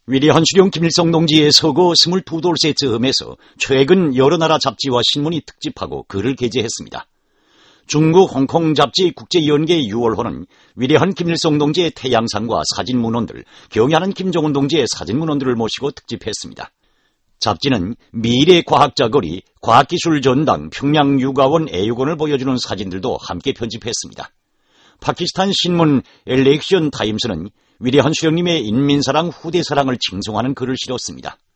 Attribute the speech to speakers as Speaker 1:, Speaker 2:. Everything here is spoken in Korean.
Speaker 1: 위대한 수령 김일성 동지의 서거 22돌째 즈음에서 최근 여러 나라 잡지와 신문이 특집하고 글을 게재했습니다. 중국 홍콩 잡지 국제연계 6월호는 위대한 김일성 동지의 태양상과 사진문헌들, 경애하는 김정은 동지의 사진문헌들을 모시고 특집했습니다. 잡지는 미래 과학자 거리, 과학기술 전당, 평양유가원 애육원을 보여주는 사진들도 함께 편집했습니다. 파키스탄 신문 엘렉션 타임스는 위대한 수령님의 인민사랑, 후대사랑을 칭송하는 글을 실었습니다.